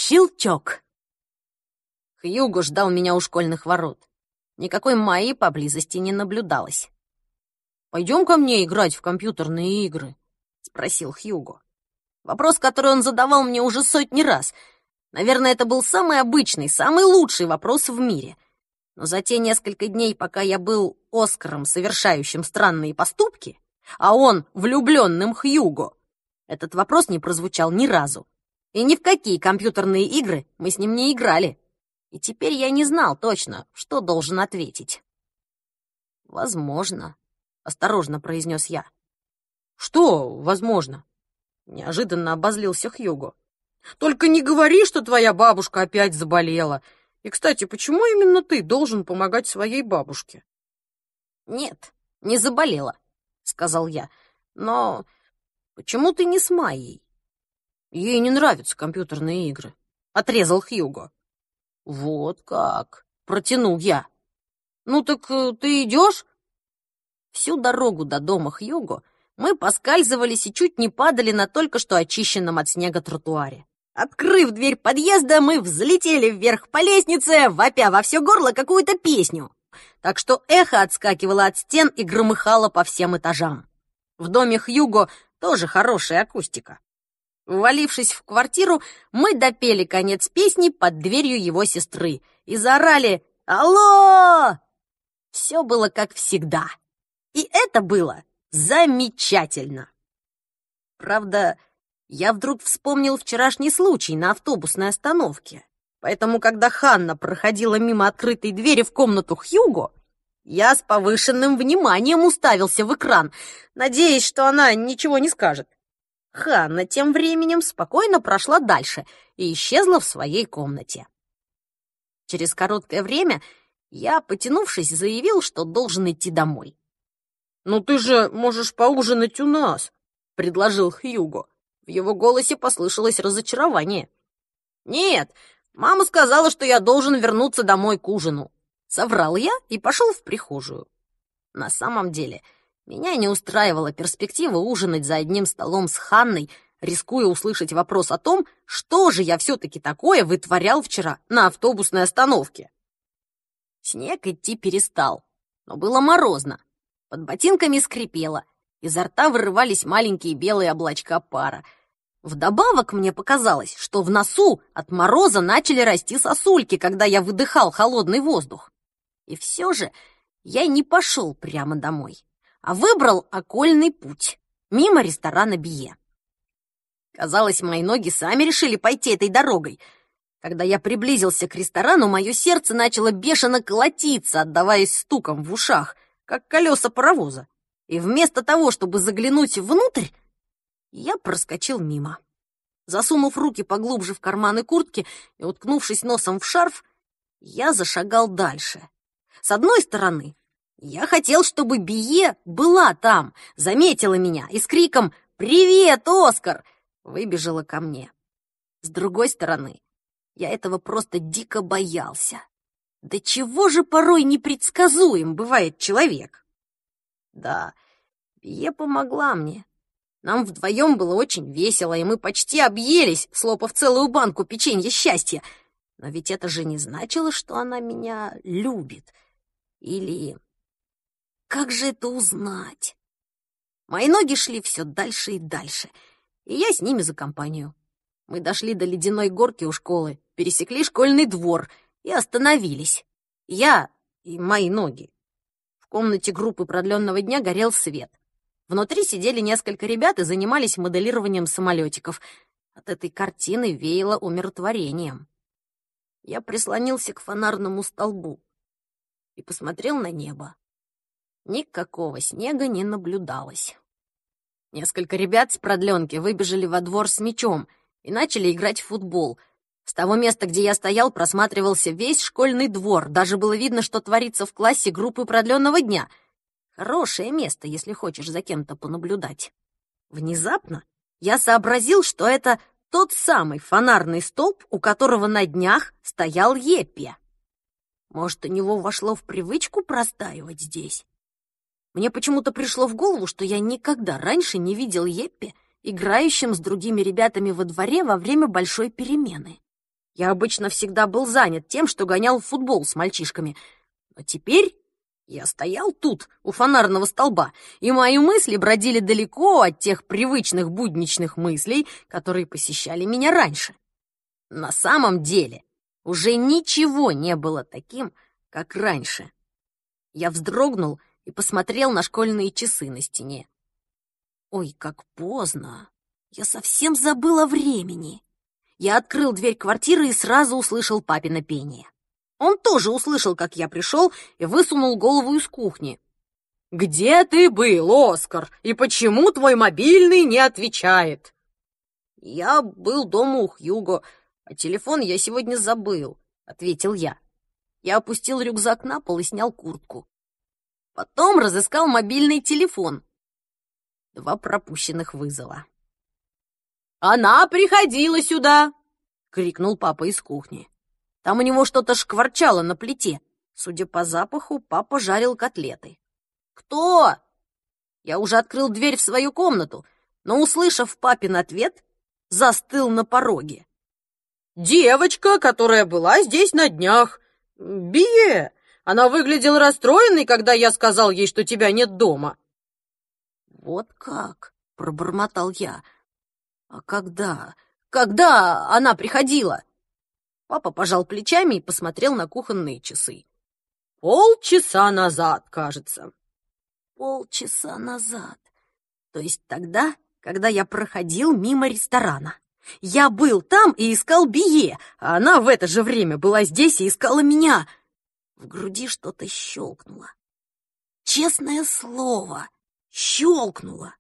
Щелчок. Хьюго ждал меня у школьных ворот. Никакой Майи поблизости не наблюдалось. «Пойдем ко мне играть в компьютерные игры?» — спросил Хьюго. Вопрос, который он задавал мне уже сотни раз. Наверное, это был самый обычный, самый лучший вопрос в мире. Но за те несколько дней, пока я был Оскаром, совершающим странные поступки, а он влюбленным Хьюго, этот вопрос не прозвучал ни разу. И ни в какие компьютерные игры мы с ним не играли. И теперь я не знал точно, что должен ответить. «Возможно», — осторожно произнес я. «Что возможно?» — неожиданно обозлился Хьюго. «Только не говори, что твоя бабушка опять заболела. И, кстати, почему именно ты должен помогать своей бабушке?» «Нет, не заболела», — сказал я. «Но почему ты не с Майей?» «Ей не нравятся компьютерные игры», — отрезал Хьюго. «Вот как!» — протянул я. «Ну так ты идешь?» Всю дорогу до дома Хьюго мы поскальзывались и чуть не падали на только что очищенном от снега тротуаре. Открыв дверь подъезда, мы взлетели вверх по лестнице, вопя во все горло какую-то песню. Так что эхо отскакивало от стен и громыхало по всем этажам. В доме Хьюго тоже хорошая акустика. Ввалившись в квартиру, мы допели конец песни под дверью его сестры и заорали «Алло!». Все было как всегда. И это было замечательно. Правда, я вдруг вспомнил вчерашний случай на автобусной остановке. Поэтому, когда Ханна проходила мимо открытой двери в комнату Хьюго, я с повышенным вниманием уставился в экран, надеясь, что она ничего не скажет. Ханна тем временем спокойно прошла дальше и исчезла в своей комнате. Через короткое время я, потянувшись, заявил, что должен идти домой. «Ну ты же можешь поужинать у нас», — предложил Хьюго. В его голосе послышалось разочарование. «Нет, мама сказала, что я должен вернуться домой к ужину», — соврал я и пошел в прихожую. На самом деле, меня не устраивала перспектива ужинать за одним столом с Ханной, рискуя услышать вопрос о том, что же я все-таки такое вытворял вчера на автобусной остановке. Снег идти перестал, но было морозно. Под ботинками скрипело, изо рта вырывались маленькие белые облачка пара. Вдобавок мне показалось, что в носу от мороза начали расти сосульки, когда я выдыхал холодный воздух. И все же я не пошел прямо домой, а выбрал окольный путь, мимо ресторана Бие. Казалось, мои ноги сами решили пойти этой дорогой. Когда я приблизился к ресторану, мое сердце начало бешено колотиться, отдаваясь стуком в ушах, как колеса паровоза. И вместо того, чтобы заглянуть внутрь, я проскочил мимо. Засунув руки поглубже в карманы куртки и уткнувшись носом в шарф, я зашагал дальше. С одной стороны, я хотел, чтобы Бие была там, заметила меня и с криком «Привет, Оскар!» выбежала ко мне. С другой стороны, я этого просто дико боялся. Да чего же порой непредсказуем бывает человек? Да, Бие помогла мне. Нам вдвоем было очень весело, и мы почти объелись, слопав целую банку печенья счастья. Но ведь это же не значило, что она меня любит. Или как же это узнать? Мои ноги шли все дальше и дальше, и я с ними за компанию. Мы дошли до ледяной горки у школы, пересекли школьный двор и остановились. Я и мои ноги. В комнате группы продленного дня горел свет. Внутри сидели несколько ребят и занимались моделированием самолетиков. От этой картины веяло умиротворением. Я прислонился к фонарному столбу и посмотрел на небо. Никакого снега не наблюдалось. Несколько ребят с продленки выбежали во двор с мячом и начали играть в футбол. С того места, где я стоял, просматривался весь школьный двор. Даже было видно, что творится в классе группы продленного дня. Хорошее место, если хочешь за кем-то понаблюдать. Внезапно я сообразил, что это тот самый фонарный столб, у которого на днях стоял Еппе. Может, у него вошло в привычку простаивать здесь? Мне почему-то пришло в голову, что я никогда раньше не видел Еппе, играющим с другими ребятами во дворе во время большой перемены. Я обычно всегда был занят тем, что гонял в футбол с мальчишками. Но теперь я стоял тут, у фонарного столба, и мои мысли бродили далеко от тех привычных будничных мыслей, которые посещали меня раньше. На самом деле уже ничего не было таким, как раньше. Я вздрогнул и посмотрел на школьные часы на стене. Ой, как поздно! Я совсем забыл о времени. Я открыл дверь квартиры и сразу услышал папино пение. Он тоже услышал, как я пришел, и высунул голову из кухни. «Где ты был, Оскар? И почему твой мобильный не отвечает?» «Я был дома у Хьюго, а телефон я сегодня забыл», — ответил я. Я опустил рюкзак на пол и снял куртку. Потом разыскал мобильный телефон. 2 пропущенных вызова. «Она приходила сюда!» — крикнул папа из кухни. Там у него что-то шкварчало на плите. Судя по запаху, папа жарил котлеты. «Кто?» Я уже открыл дверь в свою комнату, но, услышав папин ответ, застыл на пороге. «Девочка, которая была здесь на днях. Бие! Она выглядела расстроенной, когда я сказал ей, что тебя нет дома». «Вот как?» — пробормотал я. «А когда? Когда она приходила?» Папа пожал плечами и посмотрел на кухонные часы. «Полчаса назад, кажется». «Полчаса назад. То есть тогда, когда я проходил мимо ресторана. Я был там и искал Бие, а она в это же время была здесь и искала меня». В груди что-то щелкнуло. Честное слово, щелкнуло.